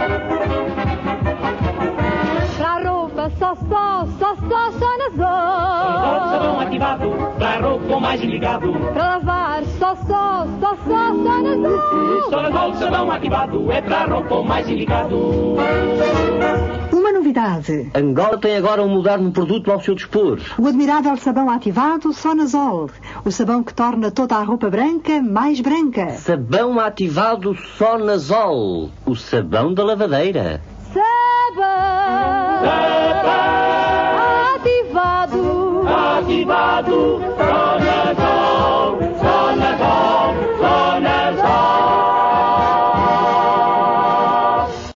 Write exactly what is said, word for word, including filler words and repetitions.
Para a roupa só, só, só, só, só na Zol. Sabão ativado, para a roupa mais ligado. Para lavar só, só, só, só, só na Zol. Só na Zol, sabão ativado, é para a roupa mais ligado. Uma novidade. Angola tem agora um moderno produto ao seu dispor. O admirável sabão ativado Sonazol. O sabão que torna toda a roupa branca mais branca. Sabão ativado Sonazol. O sabão da lavadeira. Sabão Sabão ativado. ativado.